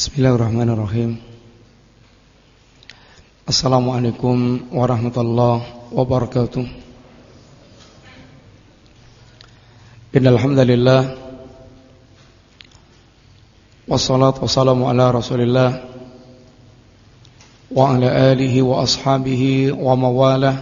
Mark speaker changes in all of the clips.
Speaker 1: Bismillahirrahmanirrahim. Assalamualaikum warahmatullahi wabarakatuh. Innal hamdalillah wassalatu wassalamu ala Rasulillah wa ala alihi wa ashabihi wa mawalah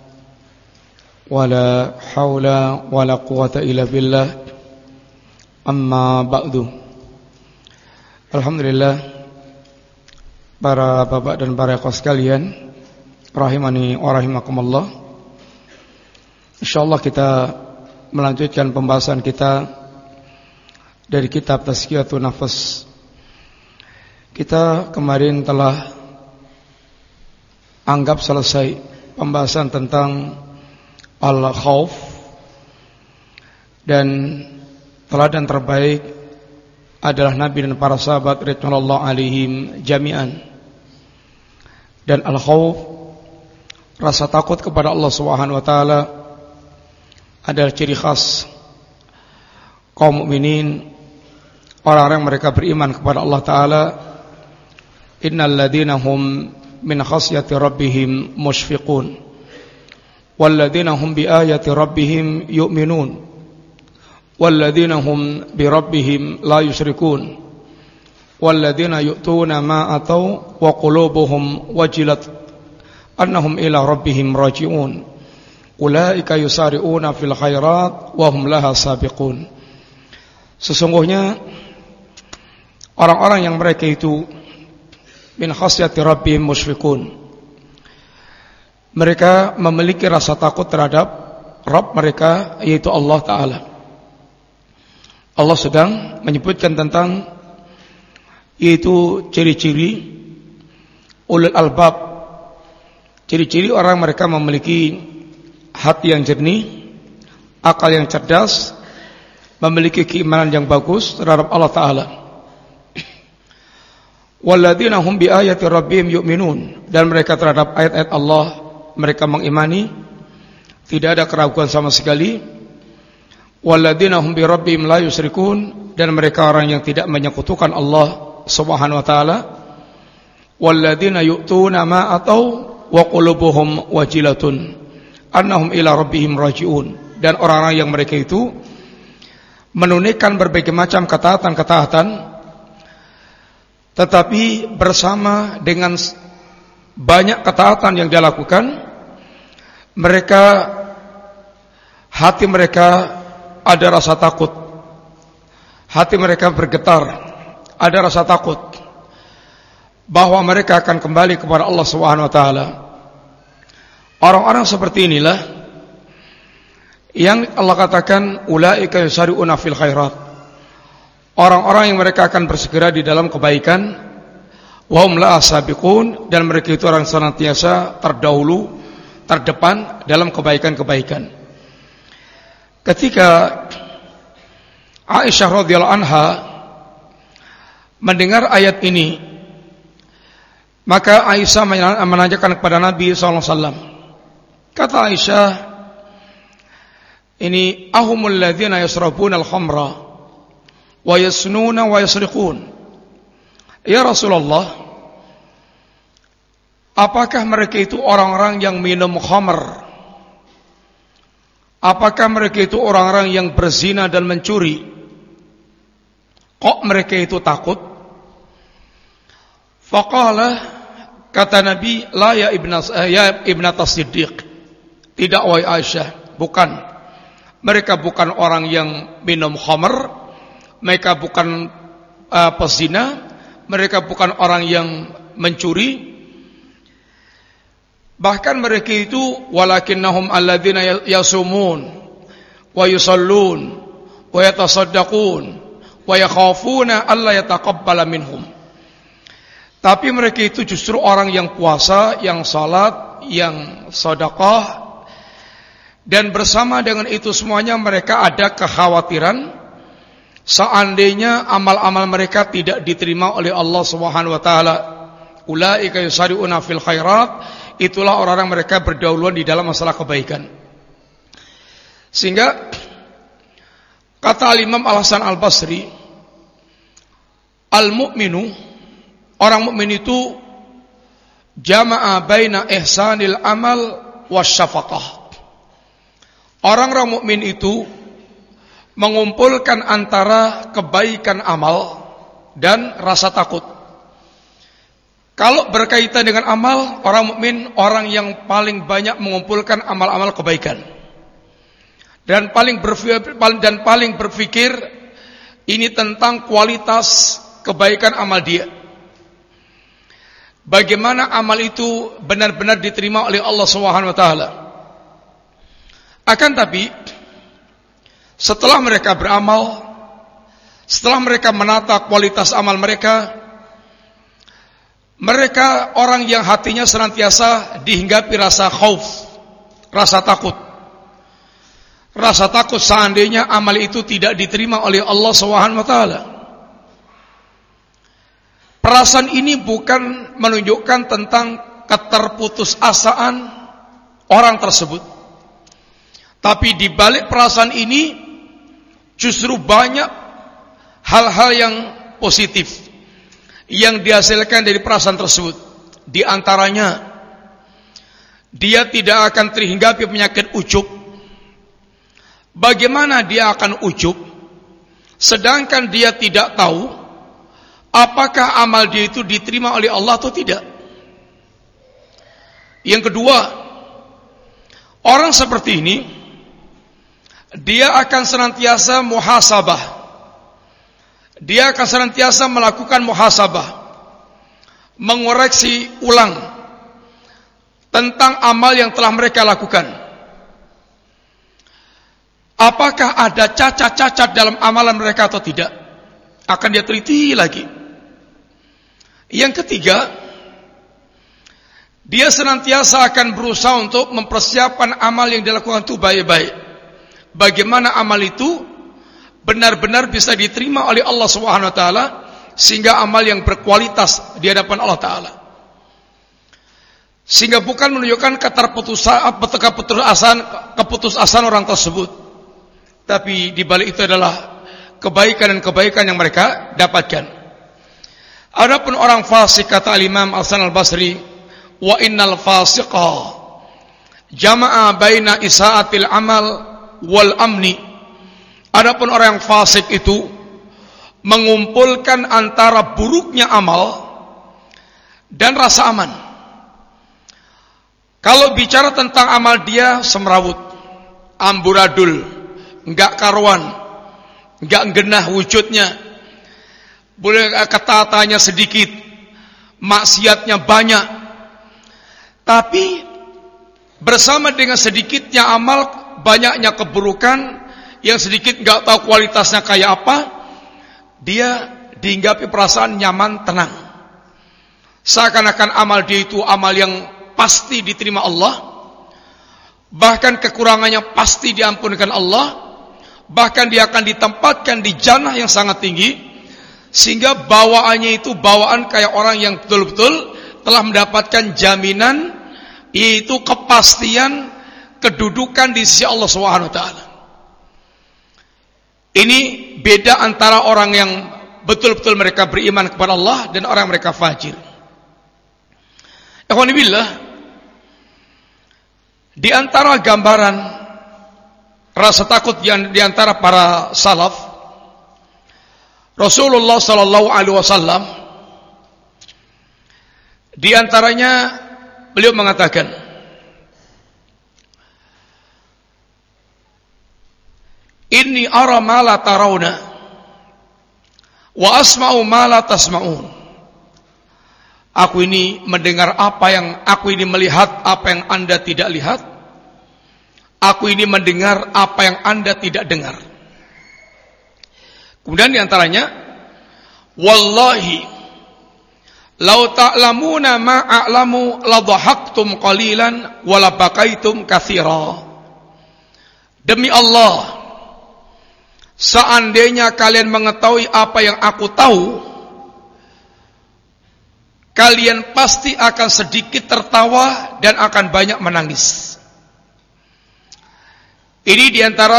Speaker 1: wala haula wala quwata illa billah. Amma ba'du. Alhamdulillah, para bapak dan para ikhwah sekalian, rahimani wa rahimakumullah. Insyaallah kita melanjutkan pembahasan kita dari kitab Tazkiyatun Nafas. Kita kemarin telah anggap selesai pembahasan tentang al-khauf dan teladan terbaik adalah Nabi dan para sahabat radhiyallahu alaihim jami'an. Dan al-khauf, rasa takut kepada Allah Subhanahu wa taala, adalah ciri khas kaum mukminin, orang-orang mereka beriman kepada Allah taala. Innal ladzina hum min khasyati rabbihim mushfiqun wal ladzina hum bi ayati rabbihim yu'minun walladzina hum bi rabbihim la yusyrikun walladzina yu'tuna ma atau wa qulubuhum wajilat annahum ila rabbihim raji'un ulaika yusari'una fil khairat wa hum laha sabiqun. Sesungguhnya orang-orang yang mereka itu min khasyati rabbihim musyfiqun, mereka memiliki rasa takut terhadap Rabb mereka, yaitu Allah Ta'ala. Allah sedang menyebutkan tentang yaitu ciri-ciri ulul albab, ciri-ciri orang mereka memiliki hati yang jernih, akal yang cerdas, memiliki keimanan yang bagus terhadap Allah Ta'ala. Walladzina hum bi ayati rabbihim yu'minun, dan mereka terhadap ayat-ayat Allah mereka mengimani, tidak ada keraguan sama sekali. Walladzina hum bi rabbihim la yusyrikun, dan mereka orang yang tidak menyekutukan Allah Subhanahu wa taala. Walladzina yu'tuna ma atau wa qulubuhum wajilatun annahum ila rabbihim raji'un, dan orang-orang yang mereka itu menunaikan berbagai macam ketaatan-ketaatan, tetapi bersama dengan banyak ketaatan yang dia lakukan, mereka, hati mereka ada rasa takut, hati mereka bergetar, ada rasa takut bahwa mereka akan kembali kepada Allah Subhanahu wa taala. Orang-orang seperti inilah yang Allah katakan ulaika yusari'una fil khairat, orang-orang yang mereka akan bersegera di dalam kebaikan, wa hum la sabiqun, dan mereka itu orang senantiasa terdahulu, terdepan dalam kebaikan-kebaikan. Ketika Aisyah radhiyallahu anha mendengar ayat ini, maka Aisyah menanyakan kepada Nabi sallallahu alaihi wasallam. Kata Aisyah, ini ahumul ladzina yasrabuna al-khamra wa yasnuna wa yasriqun. Ya Rasulullah, apakah mereka itu orang-orang yang minum khamr? Apakah mereka itu orang-orang yang berzina dan mencuri? Kok mereka itu takut? Faqala, kata Nabi, la ya ibnatas Siddiq, tidak wahai Aisyah, bukan. Mereka bukan orang yang minum khamr, mereka bukan pezina, mereka bukan orang yang mencuri. Bahkan mereka itu walakinnahum alladzina yasumun wa yusallun wa yatasaddaqun wa yakhafuna alla yataqabbala minhum. Tapi mereka itu justru orang yang puasa, yang salat, yang sedekah, dan bersama dengan itu semuanya mereka ada kekhawatiran seandainya amal-amal mereka tidak diterima oleh Allah Subhanahu wa taala. Ulaika yusari'una fil khairat, itulah orang-orang mereka berdahuluan di dalam masalah kebaikan. Sehingga kata Al-Imam Al-Hasan Al-Basri, al-mu'minu orang mukmin itu jama'a baina ihsanil amal wasyafaqah. Orang-orang mukmin itu mengumpulkan antara kebaikan amal dan rasa takut. Kalau berkaitan dengan amal, orang mukmin orang yang paling banyak mengumpulkan amal-amal kebaikan. Dan paling berpikir ini tentang kualitas kebaikan amal dia. Bagaimana amal itu benar-benar diterima oleh Allah Subhanahu wa taala. Akan tapi setelah mereka beramal, setelah mereka menata kualitas amal mereka orang yang hatinya senantiasa dihinggapi rasa khauf, rasa takut. Rasa takut seandainya amal itu tidak diterima oleh Allah Subhanahu wa taala. Perasaan ini bukan menunjukkan tentang keterputusasaan orang tersebut. Tapi di balik perasaan ini justru banyak hal-hal yang positif yang dihasilkan dari perasaan tersebut. Di antaranya, dia tidak akan terhinggapi penyakit ujub. Bagaimana dia akan ujub sedangkan dia tidak tahu apakah amal dia itu diterima oleh Allah atau tidak? Yang kedua, orang seperti ini dia akan senantiasa muhasabah. Dia akan senantiasa melakukan muhasabah, mengoreksi ulang tentang amal yang telah mereka lakukan. Apakah ada cacat-cacat dalam amalan mereka atau tidak? Akan dia teliti lagi. Yang ketiga, dia senantiasa akan berusaha untuk mempersiapkan amal yang dilakukan itu baik-baik. Bagaimana amal itu benar-benar bisa diterima oleh Allah Subhanahu wa taala sehingga amal yang berkualitas di hadapan Allah taala. Sehingga bukan menunjukkan keputusasaan orang tersebut, tapi di balik itu adalah kebaikan dan kebaikan yang mereka dapatkan. Adapun orang fasik, kata Imam Hasan al-Basri, wa innal fasiqa jama'a baina isa'atil amal wal amni. Adapun orang yang fasik itu mengumpulkan antara buruknya amal dan rasa aman. Kalau bicara tentang amal dia semrawut, amburadul, enggak karuan, enggak genah wujudnya, boleh ketaatannya sedikit, maksiatnya banyak. Tapi bersama dengan sedikitnya amal, banyaknya keburukan, yang sedikit nggak tahu kualitasnya kayak apa, dia dihinggapi perasaan nyaman, tenang. Seakan-akan amal dia itu amal yang pasti diterima Allah, bahkan kekurangannya pasti diampunkan Allah, bahkan dia akan ditempatkan di jannah yang sangat tinggi, sehingga bawaannya itu bawaan kayak orang yang betul-betul telah mendapatkan jaminan, yaitu kepastian kedudukan di sisi Allah Subhanahu wa taala. Ini beda antara orang yang betul-betul mereka beriman kepada Allah dan orang mereka fajir. Ikhwan billah, di antara gambaran rasa takut di antara para salaf, Rasulullah sallallahu alaihi wasallam di antaranya beliau mengatakan, inni ara ma la tarawna wa asma'u ma la tasma'un. Aku ini mendengar apa yang, aku ini melihat apa yang Anda tidak lihat. Aku ini mendengar apa yang Anda tidak dengar. Kemudian di antaranya, wallahi law ta'lamuna ma a'lamu la dhahaktum qalilan wa la bakaitum katsira. Demi Allah, seandainya kalian mengetahui apa yang aku tahu, kalian pasti akan sedikit tertawa dan akan banyak menangis. Ini diantara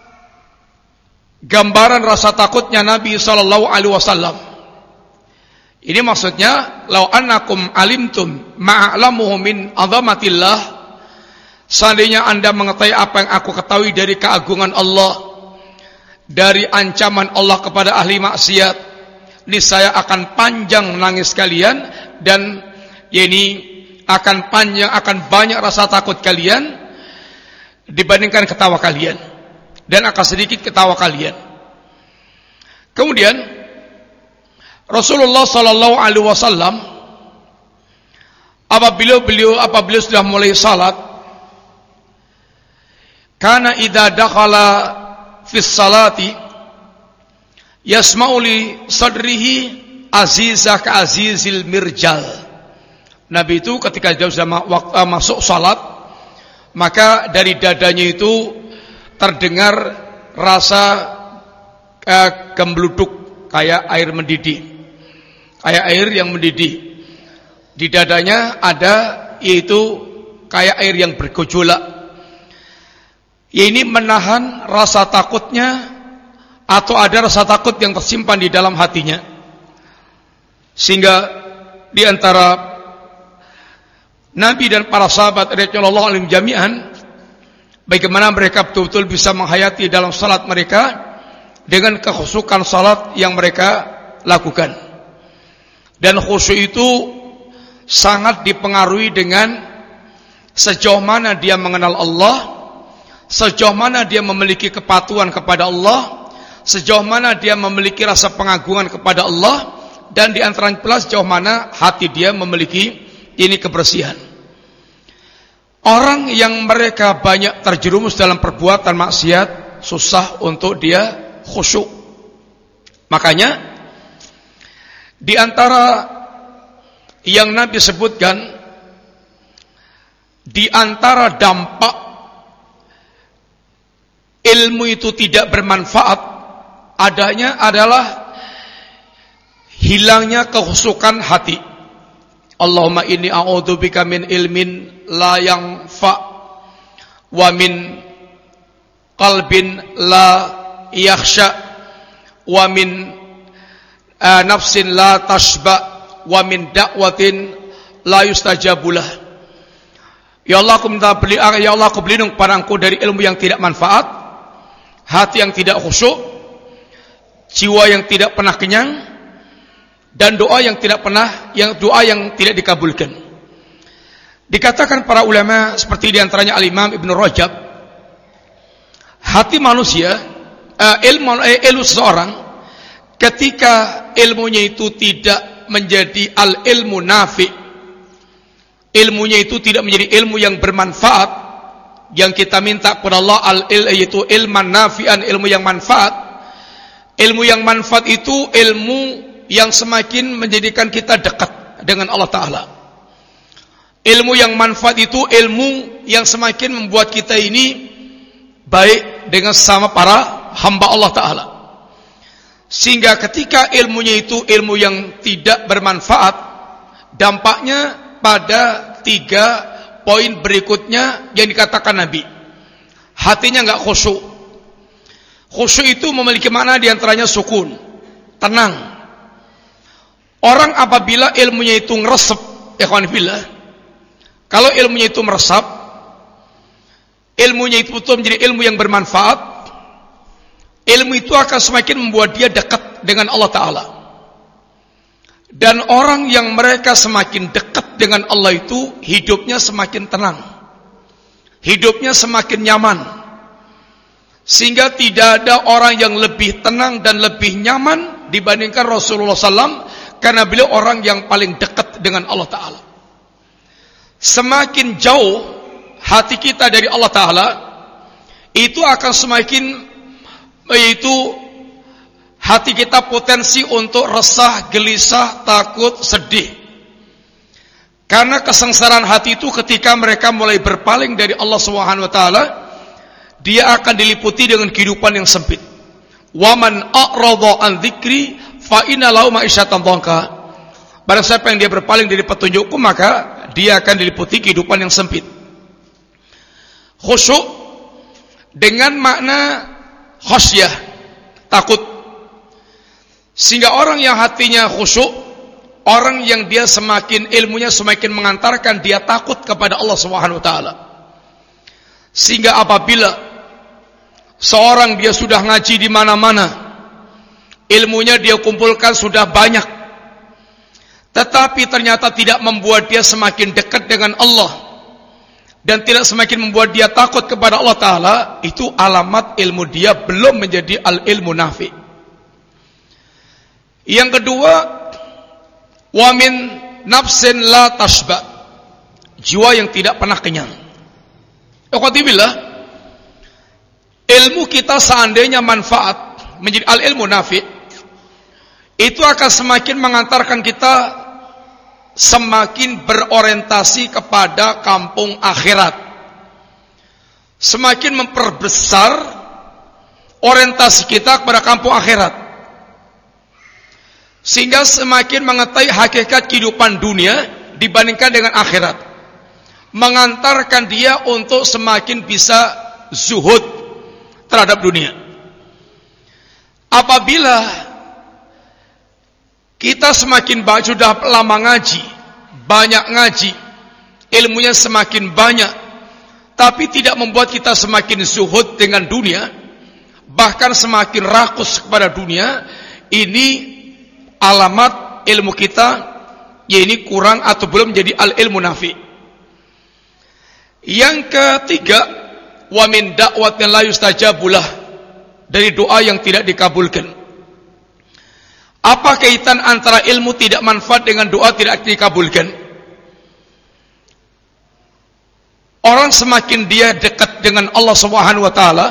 Speaker 1: gambaran rasa takutnya Nabi SAW, Ini maksudnya, law annakum alimtum ma'alamuhu min azamatillah, seandainya Anda mengetahui apa yang aku ketahui dari keagungan Allah, dari ancaman Allah kepada ahli maksiat, niscaya akan panjang nangis kalian, dan ini akan panjang, akan banyak rasa takut kalian dibandingkan ketawa kalian, dan akan sedikit ketawa kalian. Kemudian Rasulullah sallallahu alaihi wasallam apabila beliau sudah mulai salat, kana idza dakhala fi salati yasma'u li sadrihi azizah ka azizil mirjal. Nabi itu ketika dia sudah masuk salat, maka dari dadanya itu terdengar rasa gembluduk kayak air mendidih. Kayak air yang mendidih. Di dadanya ada, yaitu kayak air yang bergejolak. Ini menahan rasa takutnya, atau ada rasa takut yang tersimpan di dalam hatinya. Sehingga di antara Nabi dan para sahabat radhiyallahu anhum jami'an, bagaimana mereka betul-betul bisa menghayati dalam salat mereka dengan kekhusyukan salat yang mereka lakukan. Dan khusyuk itu sangat dipengaruhi dengan sejauh mana dia mengenal Allah, sejauh mana dia memiliki kepatuhan kepada Allah, sejauh mana dia memiliki rasa pengagungan kepada Allah, dan di antaranya pula sejauh mana hati dia memiliki ini kebersihan. Orang yang mereka banyak terjerumus dalam perbuatan maksiat, susah untuk dia khusyuk. Makanya di antara yang Nabi sebutkan, di antara dampak ilmu itu tidak bermanfaat adanya adalah hilangnya kekhusyukan hati. Allahumma inni a'udzubika min ilmin la yanfa wa min qalbin la yakhsha wa min nafsin la tashba wa min da'watin la yustajabulah. Ya Allah, aku berlindung padamu dari ilmu yang tidak manfaat, hati yang tidak khusyuk, jiwa yang tidak pernah kenyang, dan doa yang tidak dikabulkan. Dikatakan para ulama seperti diantaranya Al-Imam Ibn Rajab, hati manusia, ilmu seseorang, ketika ilmunya itu tidak menjadi al-ilmu nafi', ilmunya itu tidak menjadi ilmu yang bermanfaat, yang kita minta kepada Allah yaitu ilman nafi'an, ilmu yang manfaat. Ilmu yang manfaat itu ilmu yang semakin menjadikan kita dekat dengan Allah Ta'ala. Ilmu yang manfaat itu ilmu yang semakin membuat kita ini baik dengan sesama para hamba Allah Ta'ala. Sehingga ketika ilmunya itu ilmu yang tidak bermanfaat, dampaknya pada 3 poin berikutnya yang dikatakan Nabi. Hatinya enggak khusyuk. Khusyuk itu memiliki makna diantaranya sukun, tenang. Orang apabila ilmunya itu ngeresep, ikhwan fillah, kalau ilmunya itu meresap, ilmunya itu betul menjadi ilmu yang bermanfaat, ilmu itu akan semakin membuat dia dekat dengan Allah Ta'ala. Dan orang yang mereka semakin dekat dengan Allah itu, hidupnya semakin tenang, hidupnya semakin nyaman. Sehingga tidak ada orang yang lebih tenang dan lebih nyaman dibandingkan Rasulullah SAW, karena beliau orang yang paling dekat dengan Allah Ta'ala. Semakin jauh hati kita dari Allah Ta'ala, itu akan semakin, yaitu hati kita potensi untuk resah, gelisah, takut, sedih. Karena kesengsaraan hati itu ketika mereka mulai berpaling dari Allah Subhanahu wa taala, dia akan diliputi dengan kehidupan yang sempit. Waman a'radha an dzikri fa inna lahu ma'isyatan dhanka. Barang siapa yang dia berpaling dari petunjukku, maka dia akan diliputi kehidupan yang sempit. Khusyuk dengan makna khasyah, takut. Sehingga orang yang hatinya khusyuk, orang yang dia semakin ilmunya semakin mengantarkan dia takut kepada Allah Subhanahu wa taala. Sehingga apabila seorang dia sudah ngaji di mana-mana, ilmunya dia kumpulkan sudah banyak, tetapi ternyata tidak membuat dia semakin dekat dengan Allah dan tidak semakin membuat dia takut kepada Allah Ta'ala, itu alamat ilmu dia belum menjadi al-ilmu nafi. Yang kedua, wa min nafsin la tashba, jiwa yang tidak pernah kenyang. Ikhwatibillah, ilmu kita seandainya manfaat menjadi al-ilmu nafi, itu akan semakin mengantarkan kita semakin berorientasi kepada kampung akhirat, semakin memperbesar orientasi kita kepada kampung akhirat, sehingga semakin mengetahui hakikat kehidupan dunia dibandingkan dengan akhirat, mengantarkan dia untuk semakin bisa zuhud terhadap dunia. Apabila kita semakin sudah lama ngaji, banyak ngaji, ilmunya semakin banyak, tapi tidak membuat kita semakin zuhud dengan dunia, bahkan semakin rakus kepada dunia, ini alamat ilmu kita, ya ini kurang atau belum menjadi al-ilmu nafi. Yang ketiga, wa min da'watin la yustajabulah, dari doa yang tidak dikabulkan. Apa kaitan antara ilmu tidak manfaat dengan doa tidak dikabulkan? Orang semakin dia dekat dengan Allah Subhanahu wa taala,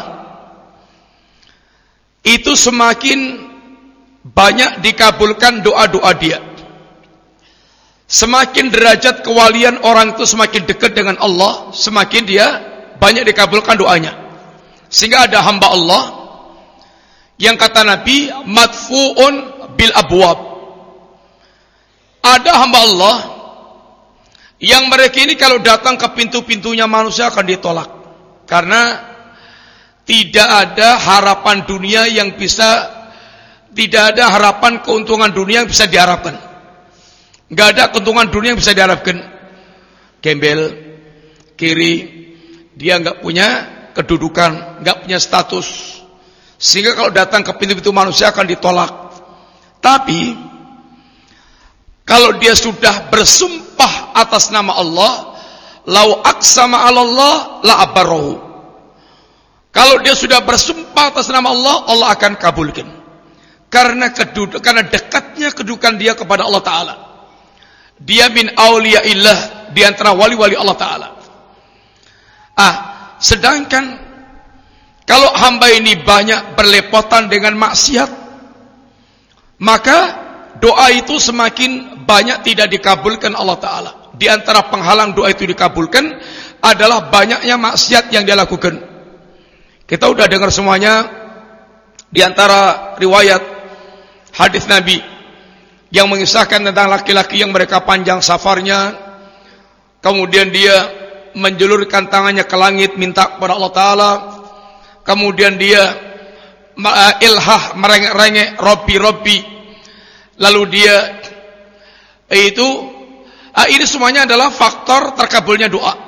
Speaker 1: itu semakin banyak dikabulkan doa-doa dia. Semakin derajat kewalian orang itu semakin dekat dengan Allah, semakin dia banyak dikabulkan doanya. Sehingga ada hamba Allah yang kata Nabi, madfu'un bil abwab. Ada hamba Allah yang mereka ini kalau datang ke pintu-pintunya manusia akan ditolak, karena tidak ada harapan dunia yang bisa, tidak ada harapan keuntungan dunia yang bisa diharapkan. Enggak ada keuntungan dunia yang bisa diharapkan. Gembel, kiri, dia enggak punya kedudukan, enggak punya status, sehingga kalau datang ke pintu-pintu manusia akan ditolak. Tapi kalau dia sudah bersumpah atas nama Allah, lau aqsama 'ala Allah la abarahu. Kalau dia sudah bersumpah atas nama Allah, Allah akan kabulkan. Karena dekatnya kedudukan dia kepada Allah Ta'ala. Dia min auliyaillah, di antara wali-wali Allah Ta'ala. Sedangkan kalau hamba ini banyak berlepotan dengan maksiat, maka doa itu semakin banyak tidak dikabulkan Allah Ta'ala. Di antara penghalang doa itu dikabulkan adalah banyaknya maksiat yang dia lakukan. Kita udah dengar semuanya, di antara riwayat hadis Nabi yang mengisahkan tentang laki-laki yang mereka panjang safarnya, kemudian dia menjulurkan tangannya ke langit minta kepada Allah Ta'ala, kemudian dia ilhah merengek-rengek Robbi, lalu dia ini semuanya adalah faktor terkabulnya doa,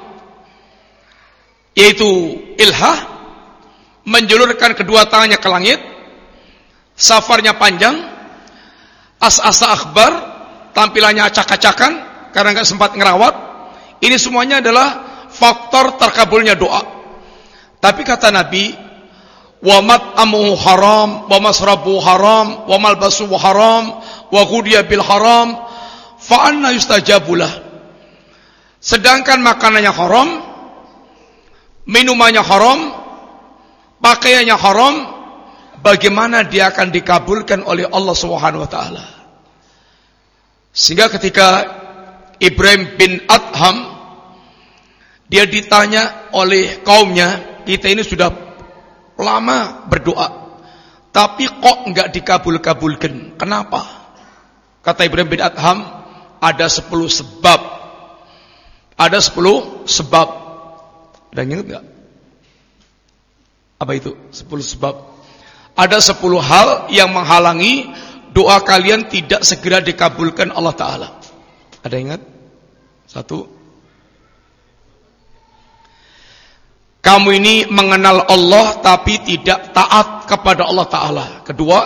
Speaker 1: yaitu ilhah, menjulurkan kedua tangannya ke langit, safarnya panjang, as-asa akhbar, tampilannya acak-acakan karena nggak sempat ngerawat. Ini semuanya adalah faktor terkabulnya doa. Tapi kata Nabi, wa mat'amuhu haram, wa masrabuhu haram, wa malbasuhu haram, wa ghudiya bil haram, fa anna yustajabulah. Sedangkan makanannya haram, minumannya haram, pakaiannya haram, bagaimana dia akan dikabulkan oleh Allah Subhanahu wa taala? Sehingga ketika Ibrahim bin Adham dia ditanya oleh kaumnya, kita ini sudah lama berdoa, tapi kok enggak dikabul-kabulkan? Kenapa? Kata Ibrahim bin Adham, ada 10 sebab. Ada 10 sebab. Ada yang ingat enggak? Apa itu? 10 sebab. Ada 10 hal yang menghalangi doa kalian tidak segera dikabulkan Allah Ta'ala. Ada ingat? Satu. Kamu ini mengenal Allah tapi tidak taat kepada Allah Ta'ala. Kedua,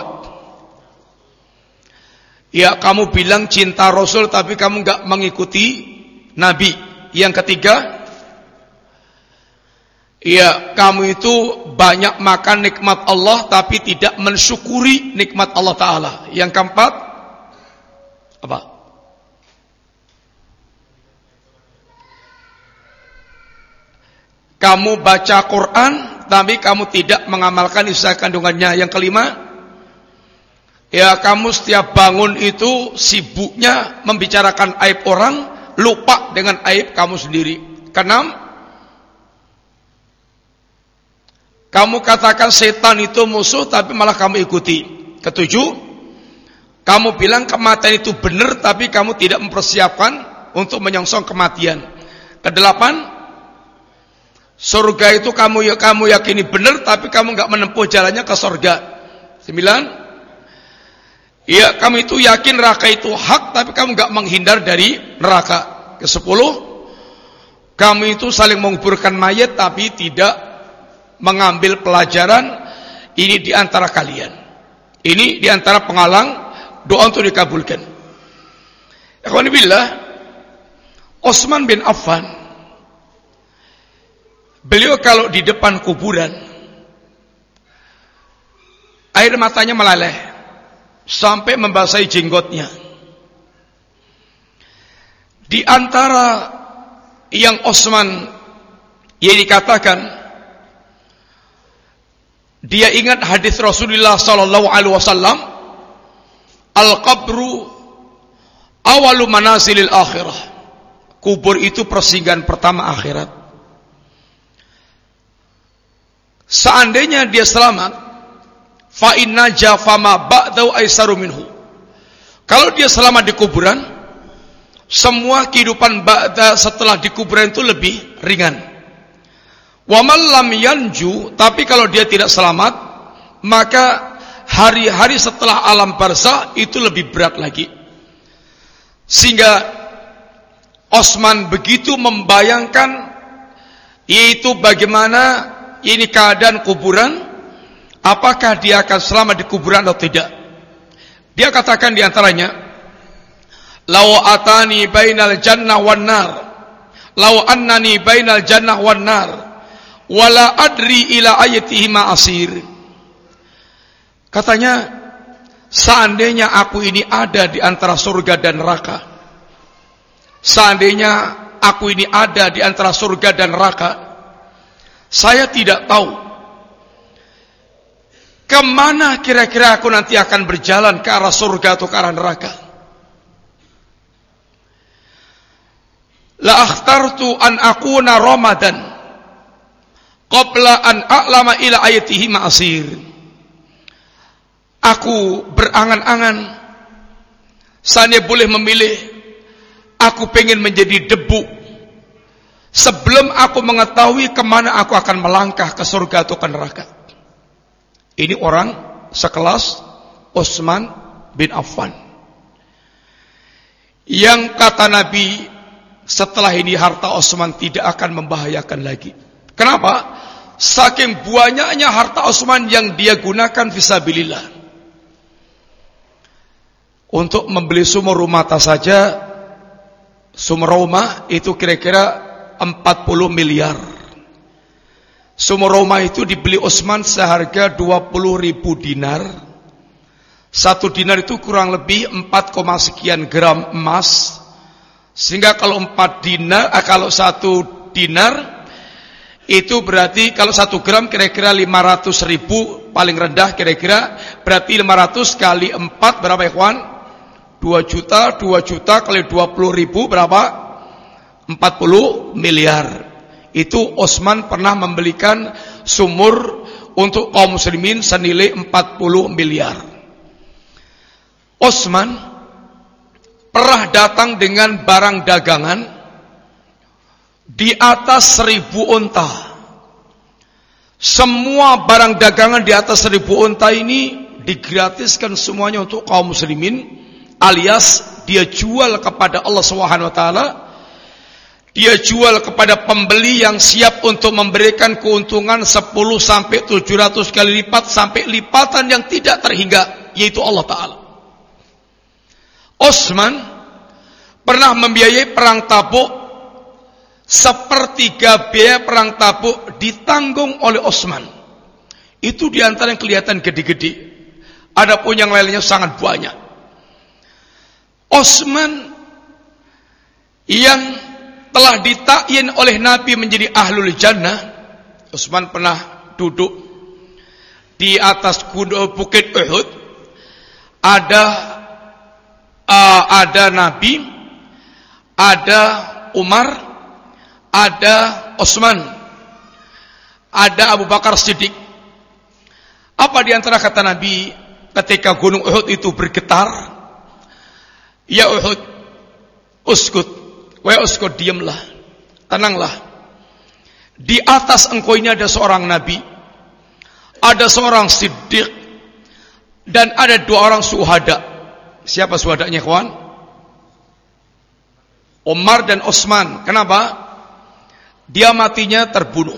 Speaker 1: ya kamu bilang cinta Rasul tapi kamu gak mengikuti Nabi. Yang ketiga, ya kamu itu banyak makan nikmat Allah tapi tidak mensyukuri nikmat Allah Ta'ala. Yang keempat, apa? Kamu baca Quran tapi kamu tidak mengamalkan isi kandungannya. Yang kelima, ya kamu setiap bangun itu sibuknya membicarakan aib orang, lupa dengan aib kamu sendiri. Keenam, kamu katakan setan itu musuh tapi malah kamu ikuti. Ketujuh, kamu bilang kematian itu benar tapi kamu tidak mempersiapkan untuk menyongsong kematian. Kedelapan, surga itu kamu yakini benar tapi kamu enggak menempuh jalannya ke surga. 9, ya kamu itu yakin neraka itu hak tapi kamu enggak menghindar dari neraka. Ke-10, kamu itu saling menguburkan mayat tapi tidak mengambil pelajaran. Ini di antara kalian. Ini di antara penghalang doa untuk dikabulkan. Ikhwan billah, Utsman bin Affan, beliau kalau di depan kuburan, air matanya meleleh sampai membasahi jenggotnya. Di antara yang Utsman yang dikatakan, dia ingat hadis Rasulullah sallallahu alaihi wasallam, al-qabru awalu manazilil akhirah. Kubur itu persinggahan pertama akhirat. Seandainya dia selamat, fa inna jafama ba'dau aisaru minhu. Kalau dia selamat di kuburan, semua kehidupan ba'da setelah di kuburan itu lebih ringan. Wa man lam yanju, tapi kalau dia tidak selamat, maka hari-hari setelah alam barzakh itu lebih berat lagi. Sehingga Utsman begitu membayangkan, yaitu bagaimana ini keadaan kuburan, apakah dia akan selamat di kuburan atau tidak. Dia katakan di antaranya, law atani bainal jannah wan nar, law annani bainal jannah wan nar, wala adri ila ayatihi ma asir. Katanya, seandainya aku ini ada di antara surga dan neraka, seandainya aku ini ada di antara surga dan neraka, saya tidak tahu kemana kira-kira aku nanti akan berjalan, ke arah surga atau ke arah neraka. La akhtartu an akuna ramadan qabla an a'lama ila ayatihi ma'asir. Aku berangan-angan, saya boleh memilih, aku pengen menjadi debu sebelum aku mengetahui kemana aku akan melangkah, ke surga atau ke neraka. Ini orang sekelas Utsman bin Affan, yang kata Nabi, setelah ini harta Utsman tidak akan membahayakan lagi. Kenapa? Saking banyaknya harta Utsman yang dia gunakan fisabilillah. Untuk membeli sumur rumah saja, sumur rumah itu kira-kira 40 miliar. Sumur rumah itu dibeli Utsman seharga 20.000 dinar. Satu dinar itu kurang lebih 4, sekian gram emas. Sehingga kalau 4 dinar, kalau 1 dinar itu berarti kalau 1 gram kira-kira 500.000, paling rendah kira-kira, berarti 500 kali 4 berapa ikhwan? 2 juta kali 20.000 berapa? 40 miliar. Itu Utsman pernah membelikan sumur untuk kaum muslimin senilai 40 miliar. Utsman pernah datang dengan barang dagangan di atas 1000 unta. Semua barang dagangan di atas 1000 unta ini digratiskan semuanya untuk kaum muslimin, alias dia jual kepada Allah Subhanahu wa taala. Dia jual kepada pembeli yang siap untuk memberikan keuntungan 10 sampai 700 kali lipat sampai lipatan yang tidak terhingga, yaitu Allah taala. Utsman pernah membiayai perang Tabuk, sepertiga biaya perang Tabuk ditanggung oleh Utsman. Itu diantara yang kelihatan gede-gede. Adapun yang lainnya sangat banyak. Utsman yang telah ditakyin oleh Nabi menjadi ahlul jannah. Utsman pernah duduk di atas bukit Uhud. Ada Nabi, ada Umar, ada Utsman, ada Abu Bakar Siddiq. Apa di antara kata Nabi ketika gunung Uhud itu bergetar? Ya Uhud, uskut. Wahai uskut, diamlah, tenanglah. Di atas engkau ini ada seorang Nabi, ada seorang Siddiq, dan ada 2 orang syuhada. Siapa syuhadanya, kawan? Umar dan Utsman. Kenapa? Dia matinya terbunuh.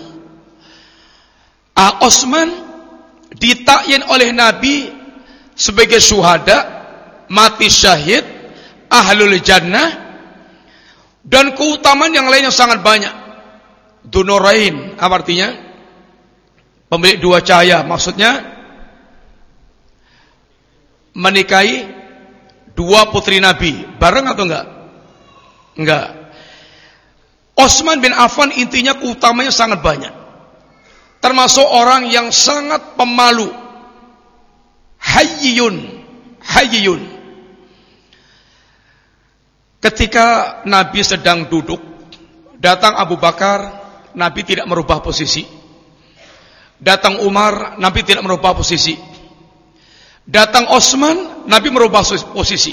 Speaker 1: Utsman ditakyin oleh Nabi sebagai syuhada, mati syahid, ahlul jannah, dan keutamaan yang lainnya sangat banyak. Dunurain, apa artinya? Pemilik 2 cahaya, maksudnya menikahi 2 putri Nabi. Bareng atau enggak? Enggak. Utsman bin Affan intinya keutamanya sangat banyak. Termasuk orang yang sangat pemalu. Hayyun. Ketika Nabi sedang duduk, datang Abu Bakar, Nabi tidak merubah posisi. Datang Umar, Nabi tidak merubah posisi. Datang Utsman, Nabi merubah posisi.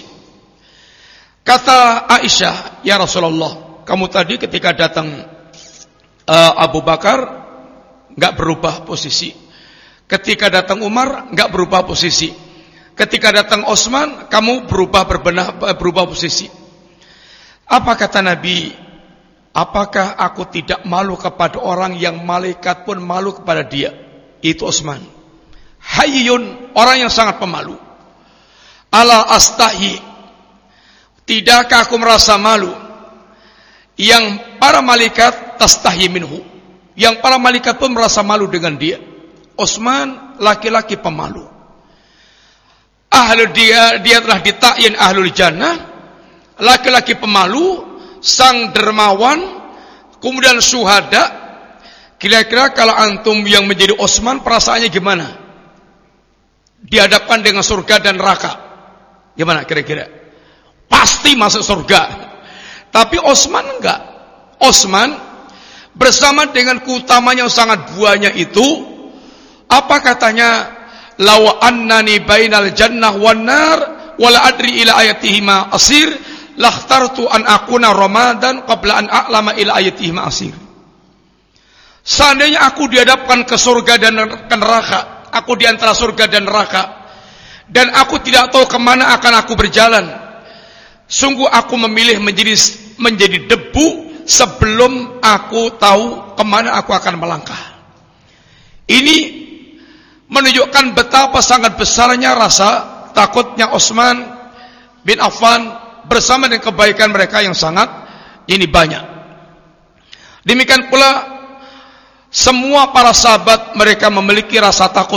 Speaker 1: Kata Aisyah, ya Rasulullah, kamu tadi ketika datang Abu Bakar enggak berubah posisi. Ketika datang Umar enggak berubah posisi. Ketika datang Utsman, kamu berubah posisi. Apa kata Nabi? Apakah aku tidak malu kepada orang yang malaikat pun malu kepada dia? Itu Utsman. Hayyun, orang yang sangat pemalu. Ala astahi, tidakkah aku merasa malu? Yang para malaikat tastahi minhu, yang para malaikat pun merasa malu dengan dia. Utsman laki-laki pemalu. Dia telah ditakyin ahlul jannah, laki-laki pemalu, sang dermawan, kemudian syuhada. Kira-kira kalau antum yang menjadi Utsman, perasaannya gimana? Dihadapkan dengan surga dan neraka, gimana kira-kira? Pasti masuk surga. Tapi Utsman enggak. Utsman bersama dengan keutamanya yang sangat banyak itu, apa katanya? Law annani bainal jannah wan nar wala adri ila ayatihima asir, lakhtartu an akuna ramadan qabla an a'lama ila ayatihima asir. Seandainya aku dihadapkan ke surga dan ke neraka, aku di antara surga dan neraka, dan aku tidak tahu kemana akan aku berjalan, sungguh aku memilih menjadi debu sebelum aku tahu kemana aku akan melangkah. Ini menunjukkan betapa sangat besarnya rasa takutnya Utsman bin Affan bersama dengan kebaikan mereka yang sangat ini banyak. Demikian pula semua para sahabat mereka memiliki rasa takut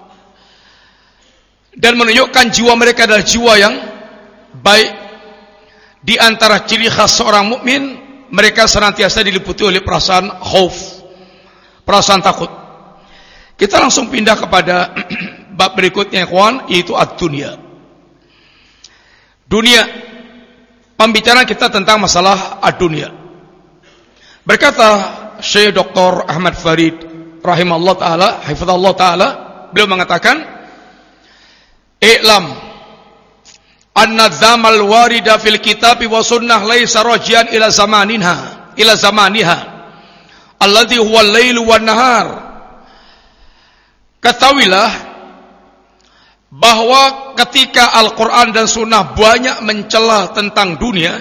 Speaker 1: dan menunjukkan jiwa mereka adalah jiwa yang baik. Di antara ciri khas seorang mukmin, mereka senantiasa diliputi oleh perasaan khauf, perasaan takut. Kita langsung pindah kepada bab berikutnya, ikhwan, yaitu ad-dunya. Dunia. Pembicaraan kita tentang masalah ad-dunya. Berkata Syekh Dr. Ahmad Farid rahimahullah taala, hafizallah taala, beliau mengatakan, "I'lam anna dzamal warida fil kitab wa sunnah laisa rajian ila zamaniha alladhi huwa al-lail wan nahar." Ketahuilah bahwa ketika Al-Quran dan Sunnah banyak mencela tentang dunia,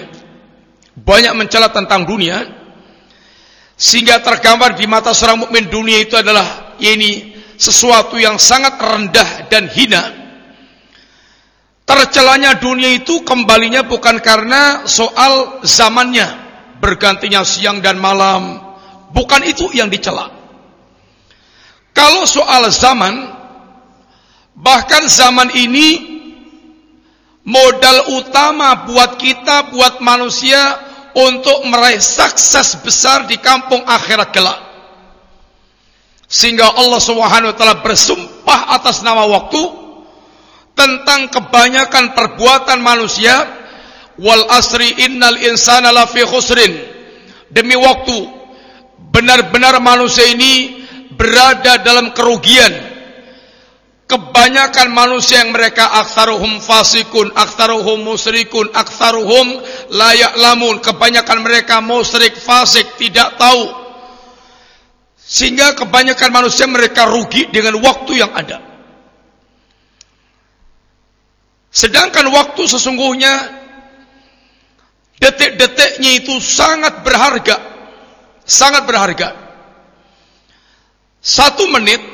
Speaker 1: sehingga tergambar di mata seorang mukmin dunia itu adalah ini sesuatu yang sangat rendah dan hina. Tercelanya dunia itu kembalinya bukan karena soal zamannya, bergantinya siang dan malam, bukan itu yang dicela. Kalau soal zaman, bahkan zaman ini modal utama buat kita, buat manusia untuk meraih sukses besar di kampung akhirat kelak. Sehingga Allah Subhanahu wa taala bersumpah atas nama waktu tentang kebanyakan perbuatan manusia, wal asri innal insana lafi khusrin. Demi waktu, benar-benar manusia ini berada dalam kerugian. Kebanyakan manusia yang mereka aktsaruhum fasikun, aktsaruhum musyrikun, aktsaruhum la ya'lamun. Kebanyakan mereka musyrik, fasik, tidak tahu. Sehingga kebanyakan manusia mereka rugi dengan waktu yang ada. Sedangkan waktu sesungguhnya detik-detiknya itu sangat berharga. Sangat berharga. 1 menit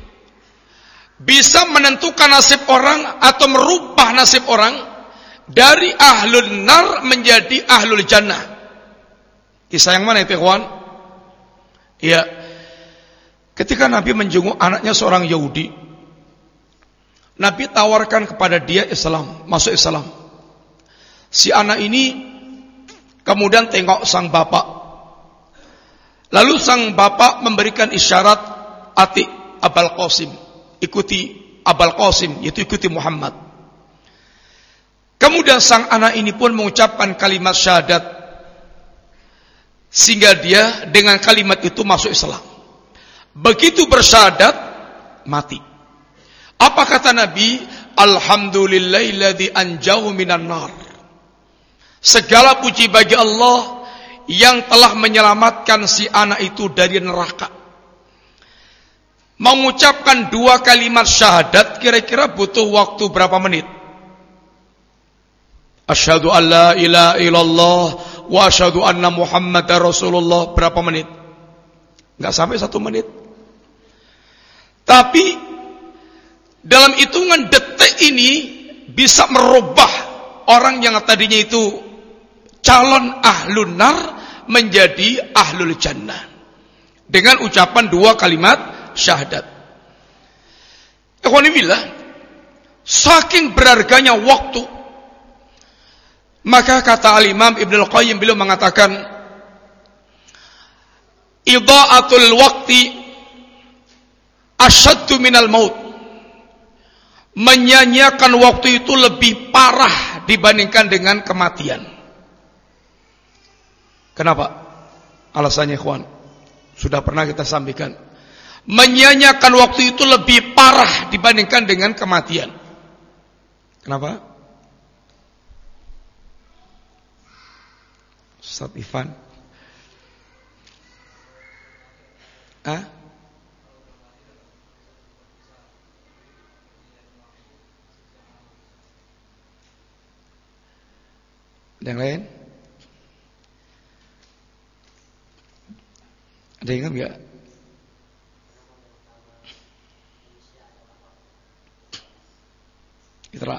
Speaker 1: bisa menentukan nasib orang atau merubah nasib orang dari ahlul nar menjadi ahlul jannah. Kisah yang mana itu, ikhwan? Iya. Ketika Nabi menjenguk anaknya seorang Yahudi, Nabi tawarkan kepada dia Islam, masuk Islam. Si anak ini kemudian tengok sang bapak. Lalu sang bapak memberikan isyarat, ati Abul Qasim, ikuti Abul Qasim, yaitu ikuti Muhammad. Kemudian sang anak ini pun mengucapkan kalimat syahadat, sehingga dia dengan kalimat itu masuk Islam. Begitu bersyahadat, mati. Apa kata Nabi? Alhamdulillahilladzi anjahu minan nar. Segala puji bagi Allah yang telah menyelamatkan si anak itu dari neraka. Mengucapkan 2 kalimat syahadat kira-kira butuh waktu berapa menit? Asyhadu an la ilaha illallah wa asyhadu anna Muhammadar Rasulullah, berapa menit? Enggak sampai 1 menit. Tapi dalam hitungan detik ini bisa merubah orang yang tadinya itu calon ahlun nar menjadi ahlul jannah dengan ucapan 2 kalimat syahadat. Ikhwanillah, saking berharganya waktu, maka kata Al-Imam Ibnul Qayyim, beliau mengatakan idha'atul waqti asyaddu minal maut. Menyanyiakan waktu itu lebih parah dibandingkan dengan kematian. Kenapa? Alasannya, ikhwan, sudah pernah kita sampaikan. Menyanyiakan waktu itu lebih parah dibandingkan dengan kematian. Kenapa? Ustaz Ivan? Ada yang lain? Ada yang ingat enggak? Itra.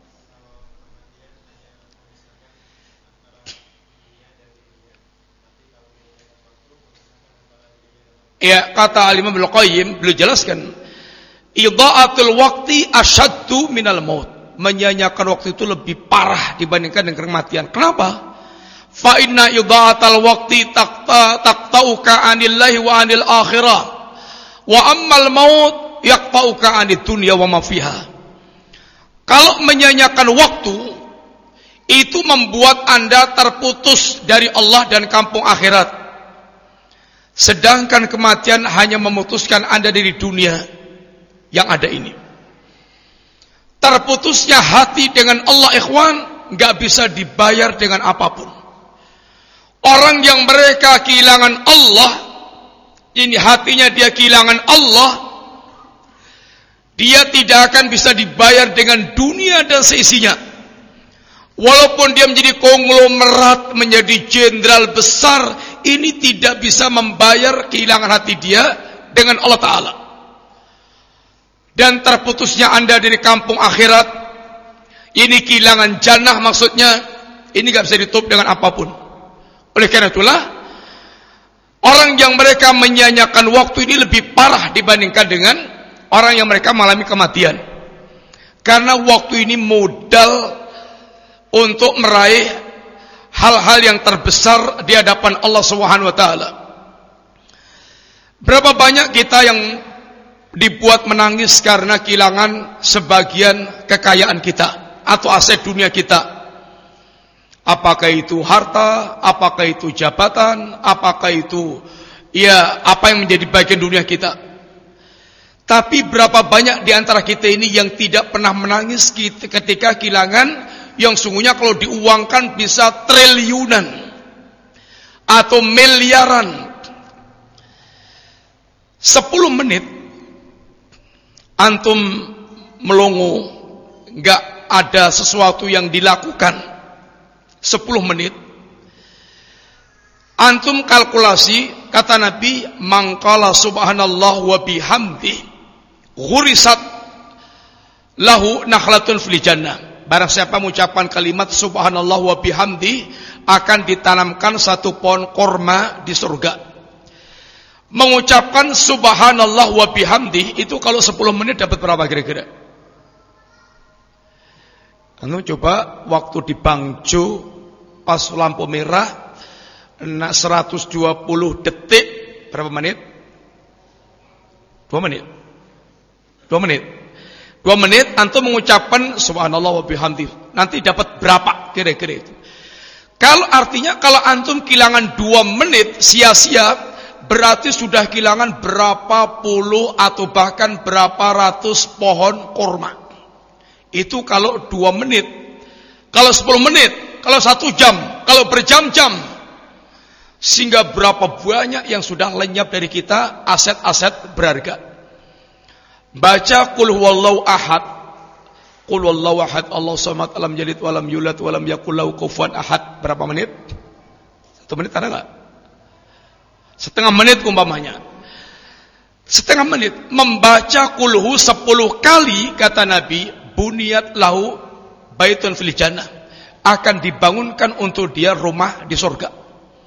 Speaker 1: Ya, kata Al-Imam Ibnul Qayyim, beliau jelaskan idha'atul waqti asyaddu minal maut. Menyanyiakan waktu itu lebih parah dibandingkan dengan kematian. Kenapa? Fa inna idha'atal waqti taqta'uka 'anillahi wa 'anil akhirah. Wa ammal maut yaqta'uka 'anid dunya wa ma fiha. Kalau menyanyiakan waktu itu membuat Anda terputus dari Allah dan kampung akhirat. Sedangkan kematian hanya memutuskan Anda dari dunia yang ada ini. Terputusnya hati dengan Allah, ikhwan, gak bisa dibayar dengan apapun. Orang yang mereka kehilangan Allah, ini hatinya dia kehilangan Allah, Dia tidak akan bisa dibayar dengan dunia dan seisinya. Walaupun dia menjadi konglomerat, menjadi jenderal besar, ini tidak bisa membayar kehilangan hati dia dengan Allah Ta'ala. Dan terputusnya Anda dari kampung akhirat, ini kehilangan jannah maksudnya, ini gak bisa ditutup dengan apapun. Oleh karena itulah, orang yang mereka menyia-nyiakan waktu ini lebih parah dibandingkan dengan orang yang mereka mengalami kematian. Karena waktu ini modal untuk meraih hal-hal yang terbesar di hadapan Allah Subhanahu wa taala. Berapa banyak kita yang dibuat menangis karena kehilangan sebagian kekayaan kita atau aset dunia kita. Apakah itu harta, apakah itu jabatan, apakah itu apa yang menjadi bagian dunia kita. Tapi berapa banyak di antara kita ini yang tidak pernah menangis ketika kehilangan yang sungguhnya kalau diuangkan bisa triliunan atau miliaran. 10 menit antum melongo, nggak ada sesuatu yang dilakukan. 10 menit antum kalkulasi, kata Nabi, mangkala subhanallah wa bihamdi ghurisat lahu nakhlatun fil jannah. Barang siapa mengucapkan kalimat subhanallah wa bihamdi, akan ditanamkan satu pohon korma di surga. Mengucapkan subhanallah wa bihamdi itu kalau 10 menit dapat berapa kira-kira? Anu coba waktu di Bangjo pas lampu merah 120 detik berapa menit? 2 menit. 2 menit. 2 menit antum mengucapkan subhanallah wa bihamdi. Nanti dapat berapa kira-kira itu? Kalau artinya kalau antum kehilangan 2 menit sia-sia, berarti sudah kehilangan berapa puluh atau bahkan berapa ratus pohon kurma. Itu kalau 2 menit. Kalau 10 menit, kalau 1 jam, kalau berjam-jam. Sehingga berapa banyak yang sudah lenyap dari kita aset-aset berharga. Baca qul huwallahu ahad. Qul huwallahu ahad, Allahu samad, lam yalid wa lam yulad wa lam yakul lahu kufuwan ahad. Berapa menit? 1 menit ada enggak? Setengah menit umpamanya. Setengah menit membaca qulhu 10 kali, kata Nabi, buniyat lahu baitun fil jannah. Akan dibangunkan untuk dia rumah di surga.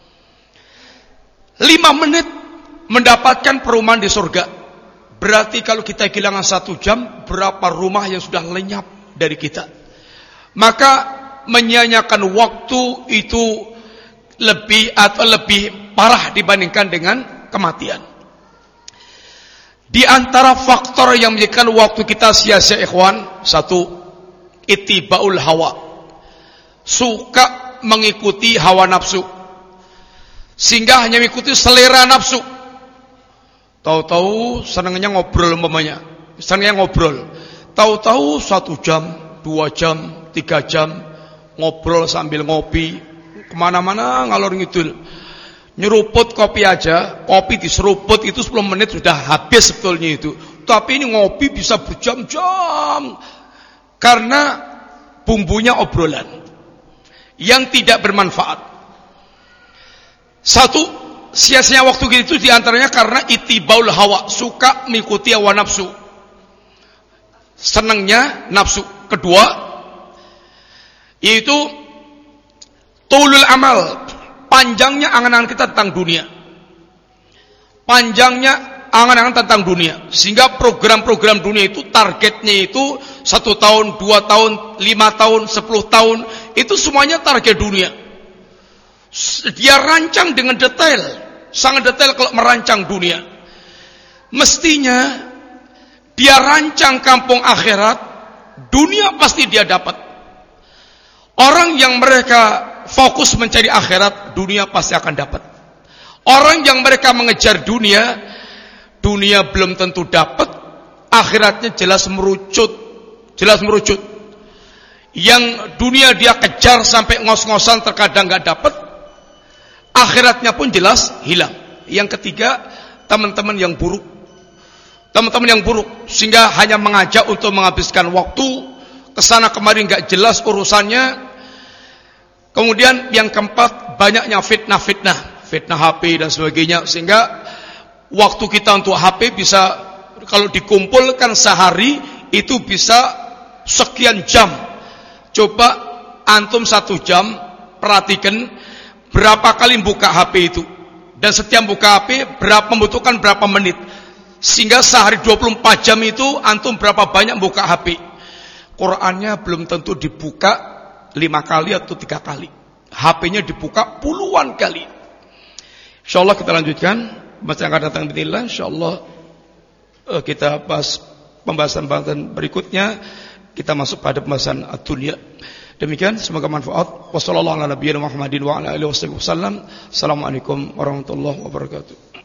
Speaker 1: 5 menit mendapatkan perumahan di surga. Berarti kalau kita kehilangan 1 jam, berapa rumah yang sudah lenyap dari kita. Maka menyia-nyiakan waktu itu lebih parah dibandingkan dengan kematian. Di antara faktor yang menjadikan waktu kita sia-sia ikhwan, 1, ittibaul hawa. Suka mengikuti hawa nafsu. Sehingga hanya mengikuti selera nafsu. Tahu-tahu senangnya ngobrol umpamanya. Senangnya ngobrol. Tahu-tahu 1 jam, 2 jam, 3 jam ngobrol sambil ngopi, kemana-mana ngalor ngidul. Nyeruput kopi aja, kopi diseruput itu 10 menit sudah habis sebetulnya itu. Tapi ini ngopi bisa berjam-jam karena bumbunya obrolan yang tidak bermanfaat. 1, sia-sia waktu itu diantaranya karena itibaul hawa, suka mengikuti hawa nafsu, senangnya nafsu. Kedua, yaitu tulul amal, panjangnya angan-angan kita tentang dunia, panjangnya angan-angan tentang dunia, sehingga program-program dunia itu targetnya itu 1 tahun, 2 tahun, 5 tahun, 10 tahun, itu semuanya target dunia. Dia rancang dengan detail, sangat detail kalau merancang dunia. Mestinya dia rancang kampung akhirat, dunia pasti dia dapat. Orang yang mereka fokus mencari akhirat, dunia pasti akan dapat. Orang yang mereka mengejar dunia, dunia belum tentu dapat, akhiratnya jelas merucut. Yang dunia dia kejar sampai ngos-ngosan terkadang nggak dapat, akhiratnya pun jelas hilang. Yang ketiga, teman-teman yang buruk, teman-teman yang buruk, sehingga hanya mengajak untuk menghabiskan waktu kesana kemari, nggak jelas urusannya. Kemudian yang keempat, banyaknya fitnah HP dan sebagainya, sehingga waktu kita untuk HP bisa, kalau dikumpulkan sehari itu bisa sekian jam. Coba antum 1 jam perhatikan berapa kali buka HP itu, dan setiap buka HP membutuhkan berapa menit, sehingga sehari 24 jam itu antum berapa banyak buka HP. Qurannya belum tentu dibuka 5 kali atau 3 kali, HP-nya dibuka puluhan kali. InsyaAllah kita lanjutkan masa yang akan datang bismillah. InsyaAllah kita bahas pembahasan berikutnya, kita masuk pada pembahasan dunia. Demikian, semoga manfaat. Wassalamualaikum warahmatullahi wabarakatuh.